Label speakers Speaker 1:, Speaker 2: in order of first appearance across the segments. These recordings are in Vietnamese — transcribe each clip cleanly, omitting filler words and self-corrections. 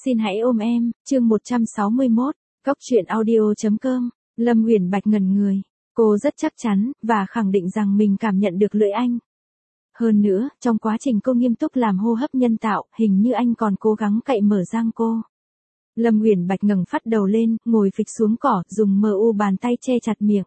Speaker 1: Xin hãy ôm em, chương 161, Cóc truyện audio.com. Lâm Uyển Bạch ngẩn người, cô rất chắc chắn, và khẳng định rằng mình cảm nhận được lưỡi anh. Hơn nữa, trong quá trình cô nghiêm túc làm hô hấp nhân tạo, hình như anh còn cố gắng cậy mở răng cô. Lâm Uyển Bạch ngẩng phát đầu lên, ngồi phịch xuống cỏ, dùng bàn tay che chặt miệng.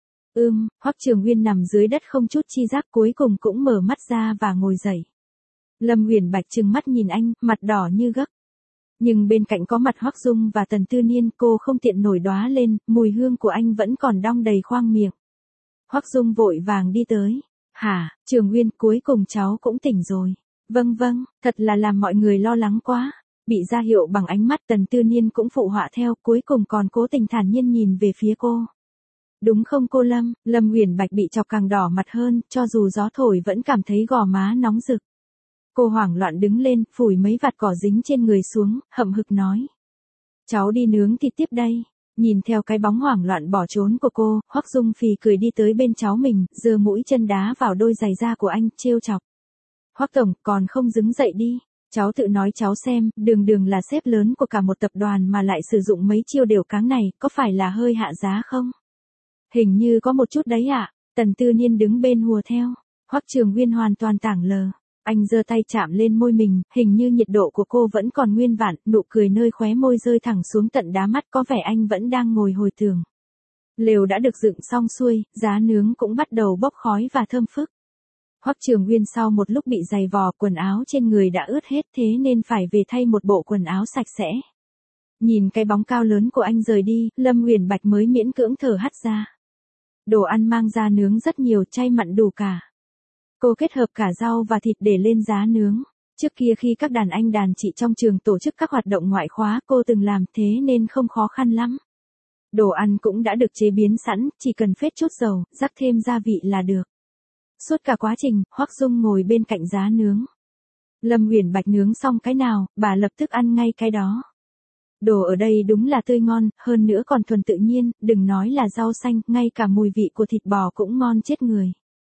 Speaker 1: Hoắc Trường Uyên nằm dưới đất không chút chi giác, cuối cùng cũng mở mắt ra và ngồi dậy. Lâm Uyển Bạch trừng mắt nhìn anh, mặt đỏ như gấc. Nhưng bên cạnh có mặt Hoắc Dung và Tần Tư Niên, cô không tiện nổi đóa lên, mùi hương của anh vẫn còn đong đầy khoang miệng. Hoắc Dung vội vàng đi tới. Hả, Trường Uyên, cuối cùng cháu cũng tỉnh rồi. Vâng, thật là làm mọi người lo lắng quá. Bị ra hiệu bằng ánh mắt, Tần Tư Niên cũng phụ họa theo, cuối cùng còn cố tình thản nhiên nhìn về phía cô. Đúng không cô Lâm? Lâm Uyển Bạch bị chọc càng đỏ mặt hơn, cho dù gió thổi vẫn cảm thấy gò má nóng rực. Cô hoảng loạn đứng lên, phủi mấy vạt cỏ dính trên người xuống, hậm hực nói. Cháu đi nướng thịt tiếp đây. Nhìn theo cái bóng hoảng loạn bỏ trốn của cô, Hoắc Dung phì cười đi tới bên cháu mình, giơ mũi chân đá vào đôi giày da của anh, trêu chọc. Hoắc tổng, còn không đứng dậy đi. Cháu tự nói cháu xem, đường là sếp lớn của cả một tập đoàn mà lại sử dụng mấy chiêu đều cáng này, có phải là hơi hạ giá không? Hình như có một chút đấy ạ. Tần Tư Niên đứng bên hùa theo. Hoắc Trường Uyên hoàn toàn tảng lờ. Anh giơ tay chạm lên môi mình, hình như nhiệt độ của cô vẫn còn nguyên vạn, nụ cười nơi khóe môi rơi thẳng xuống tận đá mắt, có vẻ anh vẫn đang ngồi hồi tưởng. Lều đã được dựng xong xuôi, giá nướng cũng bắt đầu bốc khói và thơm phức. Hoắc Trường Uyên sau một lúc bị giày vò, quần áo trên người đã ướt hết, thế nên phải về thay một bộ quần áo sạch sẽ. Nhìn cái bóng cao lớn của anh rời đi, Lâm Uyển Bạch mới miễn cưỡng thở hắt ra. Đồ ăn mang ra nướng rất nhiều, chay mặn đủ cả. Cô kết hợp cả rau và thịt để lên giá nướng. Trước kia khi các đàn anh đàn chị trong trường tổ chức các hoạt động ngoại khóa, cô từng làm, thế nên không khó khăn lắm. Đồ ăn cũng đã được chế biến sẵn, chỉ cần phết chút dầu, rắc thêm gia vị là được. Suốt cả quá trình, Hoắc Dung ngồi bên cạnh giá nướng. Lâm Uyển Bạch nướng xong cái nào, bà lập tức ăn ngay cái đó. Đồ ở đây đúng là tươi ngon, hơn nữa còn thuần tự nhiên, đừng nói là rau xanh, ngay cả mùi vị của thịt bò cũng ngon chết người.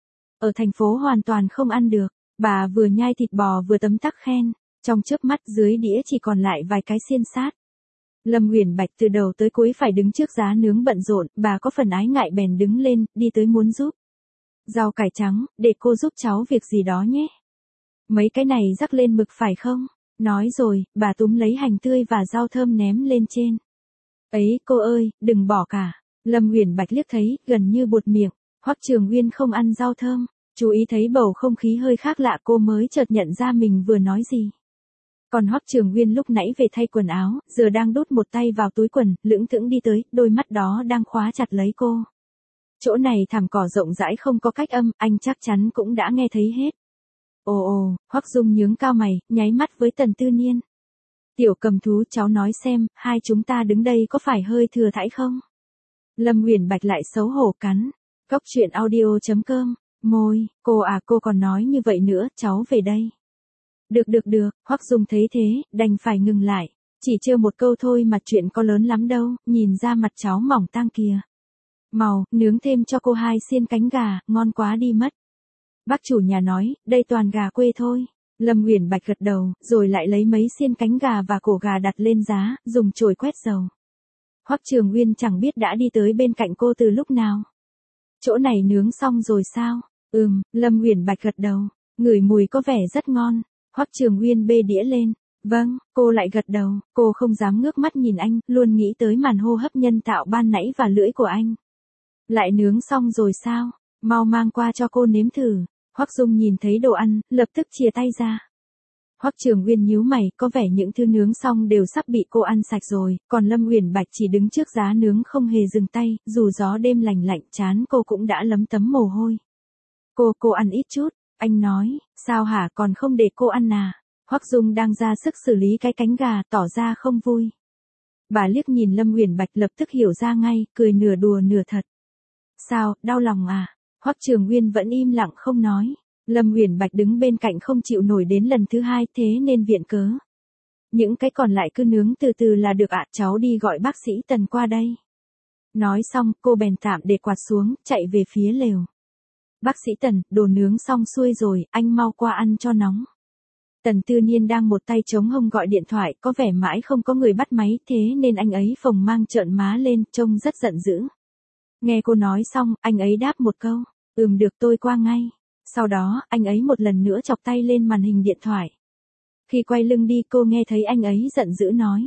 Speaker 1: Ở thành phố hoàn toàn không ăn được, bà vừa nhai thịt bò vừa tấm tắc khen, trong chớp mắt dưới đĩa chỉ còn lại vài cái xiên sát. Lâm Uyển Bạch từ đầu tới cuối phải đứng trước giá nướng bận rộn, bà có phần ái ngại bèn đứng lên, đi tới muốn giúp. Rau cải trắng, để cô giúp cháu việc gì đó nhé. Mấy cái này rắc lên mực phải không? Nói rồi, bà túm lấy hành tươi và rau thơm ném lên trên. Ấy, cô ơi, đừng bỏ cả. Lâm Uyển Bạch liếc thấy, gần như buột miệng. Hoắc Trường Uyên không ăn rau thơm. Chú ý thấy bầu không khí hơi khác lạ, cô mới chợt nhận ra mình vừa nói gì. Còn Hoắc Trường Uyên lúc nãy về thay quần áo, giờ đang đút một tay vào túi quần, lững thững đi tới, đôi mắt đó đang khóa chặt lấy cô. Chỗ này thảm cỏ rộng rãi không có cách âm, anh chắc chắn cũng đã nghe thấy hết. Ồ, Hoắc Dung nhướng cao mày, nháy mắt với Tần Tư Niên. Tiểu cầm thú, cháu nói xem, hai chúng ta đứng đây có phải hơi thừa thãi không? Lâm Uyển Bạch lại xấu hổ cắn. Cóc truyện audio.com. Môi, cô còn nói như vậy nữa, cháu về đây. Được, Hoắc Dung thấy thế, đành phải ngừng lại. Chỉ trêu một câu thôi mà chuyện có lớn lắm đâu, nhìn ra mặt cháu mỏng tang kìa. Màu, nướng thêm cho cô 2 xiên cánh gà, ngon quá đi mất. Bác chủ nhà nói, đây toàn gà quê thôi. Lâm Uyển Bạch gật đầu, rồi lại lấy mấy xiên cánh gà và cổ gà đặt lên giá, dùng chổi quét dầu. Hoắc Trường Uyên chẳng biết đã đi tới bên cạnh cô từ lúc nào. Chỗ này nướng xong rồi sao? Lâm Uyển Bạch gật đầu, ngửi mùi có vẻ rất ngon. Hoắc Trường Uyên bê đĩa lên. Vâng, cô lại gật đầu, cô không dám ngước mắt nhìn anh, luôn nghĩ tới màn hô hấp nhân tạo ban nãy và lưỡi của anh. Lại nướng xong rồi sao? Mau mang qua cho cô nếm thử. Hoắc Dung nhìn thấy đồ ăn, lập tức chìa tay ra. Hoắc Trường Uyên nhíu mày, có vẻ những thứ nướng xong đều sắp bị cô ăn sạch rồi, còn Lâm Uyển Bạch chỉ đứng trước giá nướng không hề dừng tay, dù gió đêm lành lạnh trán cô cũng đã lấm tấm mồ hôi. Cô ăn ít chút, anh nói, sao hả, còn không để cô ăn à? Hoắc Dung đang ra sức xử lý cái cánh gà, tỏ ra không vui. Bà liếc nhìn Lâm Uyển Bạch lập tức hiểu ra ngay, cười nửa đùa nửa thật. Sao, đau lòng à? Hoắc Trường Uyên vẫn im lặng không nói. Lâm Uyển Bạch đứng bên cạnh không chịu nổi đến lần thứ 2, thế nên viện cớ. Những cái còn lại cứ nướng từ từ là được ạ, cháu đi gọi bác sĩ Tần qua đây. Nói xong, cô bèn tạm để quạt xuống, chạy về phía lều. Bác sĩ Tần, đồ nướng xong xuôi rồi, anh mau qua ăn cho nóng. Tần Tư Niên đang một tay chống hông gọi điện thoại, có vẻ mãi không có người bắt máy, thế nên anh ấy phồng mang trợn má lên, trông rất giận dữ. Nghe cô nói xong, anh ấy đáp một câu, được tôi qua ngay. Sau đó, anh ấy một lần nữa chọc tay lên màn hình điện thoại. Khi quay lưng đi cô nghe thấy anh ấy giận dữ nói.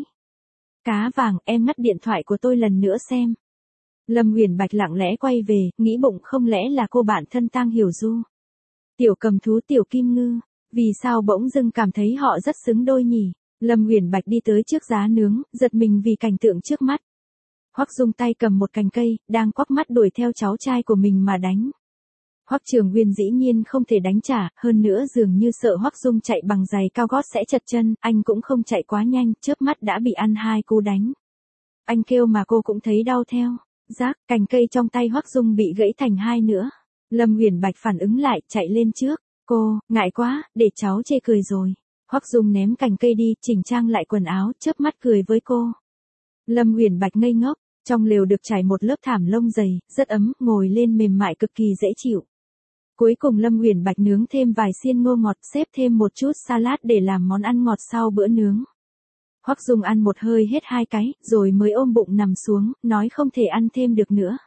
Speaker 1: Cá vàng, em ngắt điện thoại của tôi lần nữa xem. Lâm Uyển Bạch lặng lẽ quay về, nghĩ bụng không lẽ là cô bạn thân Tang Hiểu Du. Tiểu cầm thú Tiểu Kim Ngư, vì sao bỗng dưng cảm thấy họ rất xứng đôi nhỉ? Lâm Uyển Bạch đi tới trước giá nướng, giật mình vì cảnh tượng trước mắt. Hoắc Dung tay cầm một cành cây, đang quắc mắt đuổi theo cháu trai của mình mà đánh. Hoắc Trường Nguyên dĩ nhiên không thể đánh trả, hơn nữa dường như sợ Hoắc Dung chạy bằng giày cao gót sẽ chật chân, anh cũng không chạy quá nhanh, chớp mắt đã bị ăn 2 cú đánh. Anh kêu mà cô cũng thấy đau theo. Rác, cành cây trong tay Hoắc Dung bị gãy thành 2 nữa. Lâm Uyển Bạch phản ứng lại, chạy lên trước. Cô, ngại quá, để cháu chê cười rồi. Hoắc Dung ném cành cây đi, chỉnh trang lại quần áo, chớp mắt cười với cô. Lâm Uyển Bạch ngây ngốc, trong lều được trải một lớp thảm lông dày, rất ấm, ngồi lên mềm mại cực kỳ dễ chịu. Cuối cùng Lâm Uyển Bạch nướng thêm vài xiên ngô ngọt, xếp thêm một chút salad để làm món ăn ngọt sau bữa nướng. Hoắc Dung ăn một hơi hết 2 cái, rồi mới ôm bụng nằm xuống, nói không thể ăn thêm được nữa.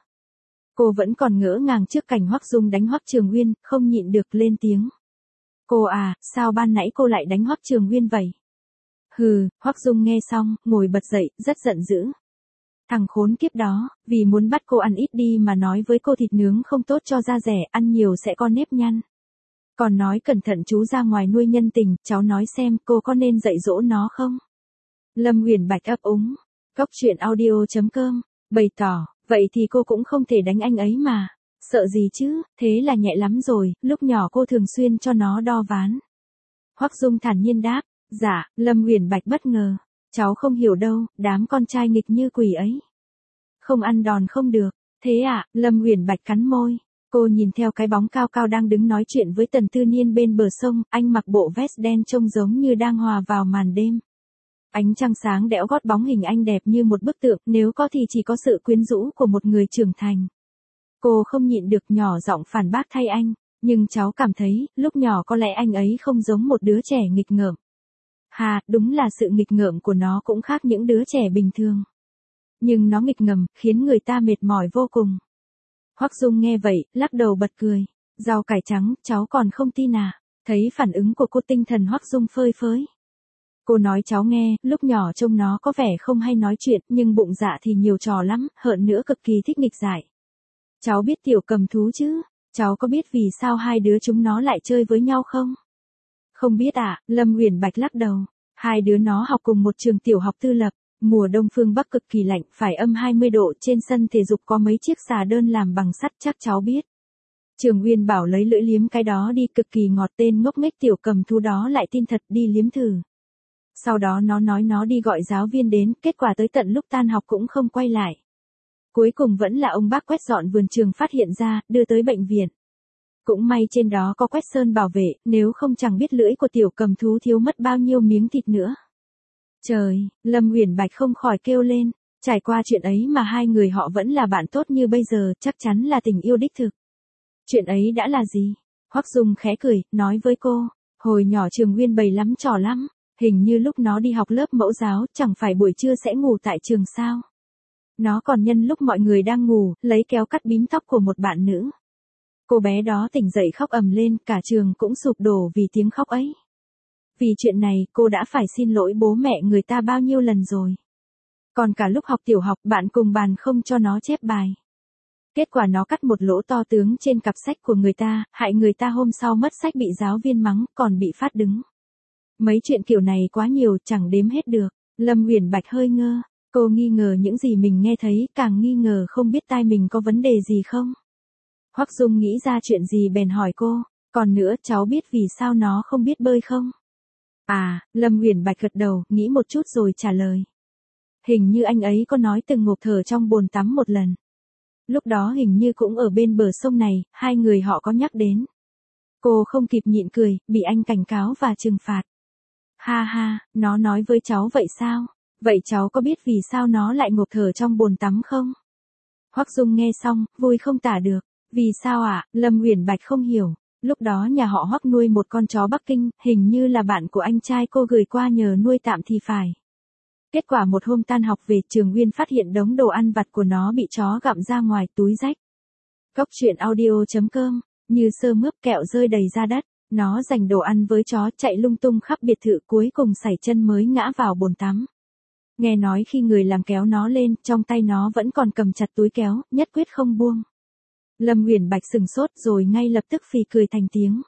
Speaker 1: Cô vẫn còn ngỡ ngàng trước cảnh Hoắc Dung đánh Hoắc Trường Nguyên, không nhịn được lên tiếng. Cô à, sao ban nãy cô lại đánh Hoắc Trường Nguyên vậy? Hừ, Hoắc Dung nghe xong, ngồi bật dậy, rất giận dữ. Thằng khốn kiếp đó, vì muốn bắt cô ăn ít đi mà nói với cô thịt nướng không tốt cho da dẻ, ăn nhiều sẽ có nếp nhăn. Còn nói cẩn thận chú ra ngoài nuôi nhân tình, cháu nói xem cô có nên dạy dỗ nó không? Lâm Uyển Bạch ấp úng. Cóc truyện audio.com, bày tỏ, vậy thì cô cũng không thể đánh anh ấy mà. Sợ gì chứ, thế là nhẹ lắm rồi, lúc nhỏ cô thường xuyên cho nó đo ván. Hoắc Dung thản nhiên đáp, dạ, Lâm Uyển Bạch bất ngờ. Cháu không hiểu đâu, đám con trai nghịch như quỷ ấy. Không ăn đòn không được, thế à, Lâm Uyển Bạch cắn môi. Cô nhìn theo cái bóng cao cao đang đứng nói chuyện với Tần Tư Niên bên bờ sông, anh mặc bộ vest đen trông giống như đang hòa vào màn đêm. Ánh trăng sáng đẽo gót bóng hình anh đẹp như một bức tượng, nếu có thì chỉ có sự quyến rũ của một người trưởng thành. Cô không nhịn được nhỏ giọng phản bác thay anh, nhưng cháu cảm thấy, lúc nhỏ có lẽ anh ấy không giống một đứa trẻ nghịch ngợm. Hà, đúng là sự nghịch ngợm của nó cũng khác những đứa trẻ bình thường. Nhưng nó nghịch ngầm, khiến người ta mệt mỏi vô cùng. Hoắc Dung nghe vậy, lắc đầu bật cười. Rau cải trắng, cháu còn không tin à? Thấy phản ứng của cô tinh thần Hoắc Dung phơi phới. Cô nói cháu nghe, lúc nhỏ trông nó có vẻ không hay nói chuyện, nhưng bụng dạ thì nhiều trò lắm, hơn nữa cực kỳ thích nghịch giải. Cháu biết Tiểu Cầm Thú chứ? Cháu có biết vì sao hai đứa chúng nó lại chơi với nhau không? Không biết à, Lâm Uyển Bạch lắc đầu. Hai đứa nó học cùng một trường tiểu học tư lập, mùa đông phương Bắc cực kỳ lạnh, phải âm 20 độ, trên sân thể dục có mấy chiếc xà đơn làm bằng sắt, chắc cháu biết. Trường Uyên bảo lấy lưỡi liếm cái đó đi, cực kỳ ngọt, tên ngốc nghếch Tiểu Cầm Thú đó lại tin thật, đi liếm thử. Sau đó nó nói nó đi gọi giáo viên đến, kết quả tới tận lúc tan học cũng không quay lại. Cuối cùng vẫn là ông bác quét dọn vườn trường phát hiện ra, đưa tới bệnh viện. Cũng may trên đó có quét sơn bảo vệ, nếu không chẳng biết lưỡi của Tiểu Cầm Thú thiếu mất bao nhiêu miếng thịt nữa. Trời, Lâm Uyển Bạch không khỏi kêu lên, trải qua chuyện ấy mà hai người họ vẫn là bạn tốt như bây giờ, chắc chắn là tình yêu đích thực. Chuyện ấy đã là gì? Hoắc Dung khẽ cười, nói với cô, hồi nhỏ Trường Nguyên bày lắm trò lắm, hình như lúc nó đi học lớp mẫu giáo, chẳng phải buổi trưa sẽ ngủ tại trường sao? Nó còn nhân lúc mọi người đang ngủ, lấy kéo cắt bím tóc của một bạn nữ. Cô bé đó tỉnh dậy khóc ầm lên, cả trường cũng sụp đổ vì tiếng khóc ấy. Vì chuyện này, cô đã phải xin lỗi bố mẹ người ta bao nhiêu lần rồi. Còn cả lúc học tiểu học, bạn cùng bàn không cho nó chép bài. Kết quả nó cắt một lỗ to tướng trên cặp sách của người ta, hại người ta hôm sau mất sách bị giáo viên mắng, còn bị phát đứng. Mấy chuyện kiểu này quá nhiều, chẳng đếm hết được. Lâm Uyển Bạch hơi ngơ, cô nghi ngờ những gì mình nghe thấy, càng nghi ngờ không biết tai mình có vấn đề gì không. Hoắc Dung nghĩ ra chuyện gì bèn hỏi cô, còn nữa cháu biết vì sao nó không biết bơi không? À, Lâm Uyển Bạch gật đầu, nghĩ một chút rồi trả lời. Hình như anh ấy có nói từng ngộp thở trong bồn tắm một lần. Lúc đó hình như cũng ở bên bờ sông này, hai người họ có nhắc đến. Cô không kịp nhịn cười, bị anh cảnh cáo và trừng phạt. Ha ha, nó nói với cháu vậy sao? Vậy cháu có biết vì sao nó lại ngộp thở trong bồn tắm không? Hoắc Dung nghe xong, vui không tả được. Vì sao ạ? Lâm Uyển Bạch không hiểu. Lúc đó nhà họ Hoắc nuôi một con chó Bắc Kinh, hình như là bạn của anh trai cô gửi qua nhờ nuôi tạm thì phải. Kết quả một hôm tan học về, Trường Uyên phát hiện đống đồ ăn vặt của nó bị chó gặm ra ngoài, túi rách. Cốc truyện audio.com, như sơ mướp kẹo rơi đầy ra đất, nó giành đồ ăn với chó, chạy lung tung khắp biệt thự, cuối cùng sảy chân mới ngã vào bồn tắm. Nghe nói khi người làm kéo nó lên, trong tay nó vẫn còn cầm chặt túi kéo, nhất quyết không buông. Lâm Uyển Bạch sừng sốt rồi ngay lập tức phì cười thành tiếng.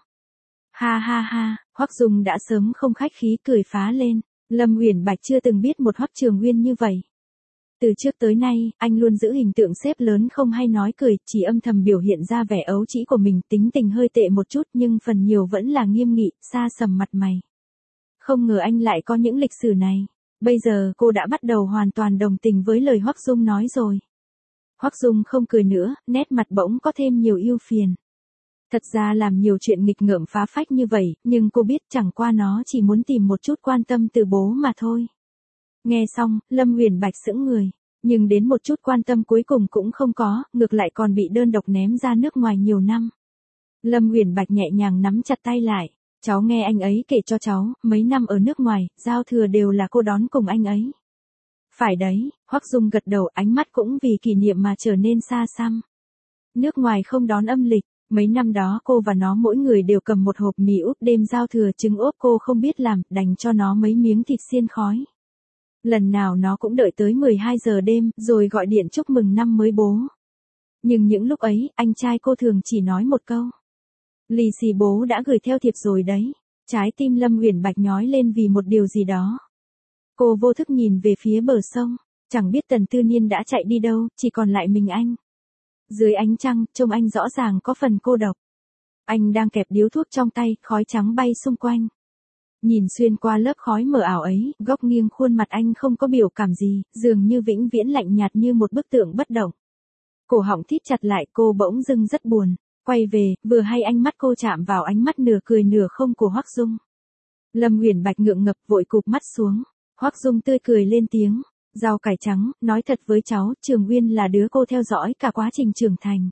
Speaker 1: Ha ha ha, Hoắc Dung đã sớm không khách khí cười phá lên. Lâm Uyển Bạch chưa từng biết một Hoắc Trường Uyên như vậy. Từ trước tới nay, anh luôn giữ hình tượng sếp lớn không hay nói cười, chỉ âm thầm biểu hiện ra vẻ ấu trĩ của mình, tính tình hơi tệ một chút nhưng phần nhiều vẫn là nghiêm nghị, xa sầm mặt mày. Không ngờ anh lại có những lịch sử này. Bây giờ cô đã bắt đầu hoàn toàn đồng tình với lời Hoắc Dung nói rồi. Hoắc Dung không cười nữa, nét mặt bỗng có thêm nhiều ưu phiền. Thật ra làm nhiều chuyện nghịch ngợm phá phách như vậy, nhưng cô biết chẳng qua nó chỉ muốn tìm một chút quan tâm từ bố mà thôi. Nghe xong, Lâm Uyển Bạch sững người, nhưng đến một chút quan tâm cuối cùng cũng không có, ngược lại còn bị đơn độc ném ra nước ngoài nhiều năm. Lâm Uyển Bạch nhẹ nhàng nắm chặt tay lại, cháu nghe anh ấy kể cho cháu, mấy năm ở nước ngoài, giao thừa đều là cô đón cùng anh ấy. Phải đấy, Hoắc Dung gật đầu, ánh mắt cũng vì kỷ niệm mà trở nên xa xăm. Nước ngoài không đón âm lịch, mấy năm đó cô và nó mỗi người đều cầm một hộp mì úp đêm giao thừa, trứng ốp cô không biết làm, đành cho nó mấy miếng thịt xiên khói. Lần nào nó cũng đợi tới 12 giờ đêm, rồi gọi điện chúc mừng năm mới bố. Nhưng những lúc ấy, anh trai cô thường chỉ nói một câu. Lì xì bố đã gửi theo thiệp rồi đấy. Trái tim Lâm Uyển Bạch nhói lên vì một điều gì đó. Cô vô thức nhìn về phía bờ sông, chẳng biết Tần Tư Niên đã chạy đi đâu, chỉ còn lại mình anh. Dưới ánh trăng, trông anh rõ ràng có phần cô độc. Anh đang kẹp điếu thuốc trong tay, khói trắng bay xung quanh. Nhìn xuyên qua lớp khói mờ ảo ấy, góc nghiêng khuôn mặt anh không có biểu cảm gì, dường như vĩnh viễn lạnh nhạt như một bức tượng bất động. Cổ họng thít chặt lại, cô bỗng dưng rất buồn. Quay về, vừa hay ánh mắt cô chạm vào ánh mắt nửa cười nửa không của Hoắc Dung. Lâm Uyển Bạch ngượng ngập vội cụp mắt xuống. Hoắc Dung tươi cười lên tiếng. Rau cải trắng, nói thật với cháu, Trường Uyên là đứa cô theo dõi cả quá trình trưởng thành.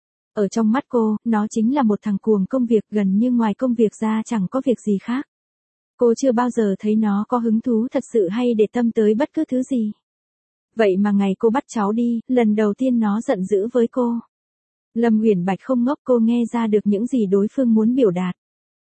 Speaker 1: Ở trong mắt cô, nó chính là một thằng cuồng công việc, gần như ngoài công việc ra chẳng có việc gì khác. Cô chưa bao giờ thấy nó có hứng thú thật sự hay để tâm tới bất cứ thứ gì. Vậy mà ngày cô bắt cháu đi, lần đầu tiên nó giận dữ với cô. Lâm Uyển Bạch không ngốc, cô nghe ra được những gì đối phương muốn biểu đạt.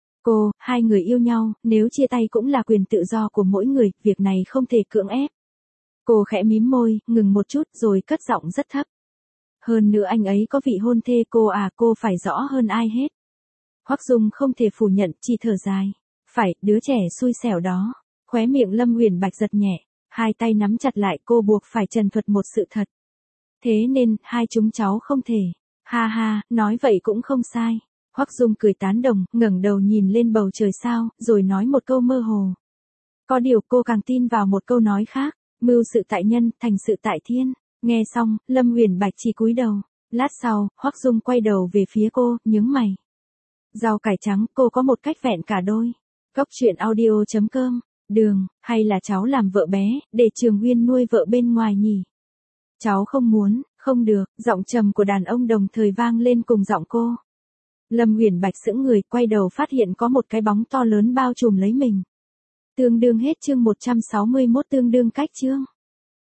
Speaker 1: Hai người yêu nhau, nếu chia tay cũng là quyền tự do của mỗi người, việc này không thể cưỡng ép. Cô khẽ mím môi, ngừng một chút rồi cất giọng rất thấp. Hơn nữa anh ấy có vị hôn thê, cô phải rõ hơn ai hết. Hoắc Dung không thể phủ nhận, chỉ thở dài. Phải, đứa trẻ xui xẻo đó. Khóe miệng Lâm Uyển Bạch giật nhẹ, hai tay nắm chặt lại, cô buộc phải trần thuật một sự thật. Thế nên, hai chúng cháu không thể. Ha ha, nói vậy cũng không sai. Hoắc Dung cười tán đồng, ngẩng đầu nhìn lên bầu trời sao, rồi nói một câu mơ hồ. Có điều cô càng tin vào một câu nói khác, mưu sự tại nhân, thành sự tại thiên. Nghe xong, Lâm Uyển Bạch chỉ cúi đầu. Lát sau, Hoắc Dung quay đầu về phía cô, nhướng mày. Rau cải trắng, cô có một cách vẹn cả đôi. Cốc truyện audio.com, Đường, hay là cháu làm vợ bé, để Trường Uyên nuôi vợ bên ngoài nhỉ? Cháu không muốn, không được, giọng trầm của đàn ông đồng thời vang lên cùng giọng cô. Lâm Uyển Bạch sững người, quay đầu phát hiện có một cái bóng to lớn bao trùm lấy mình. Tương đương hết chương 161, tương đương cách chương.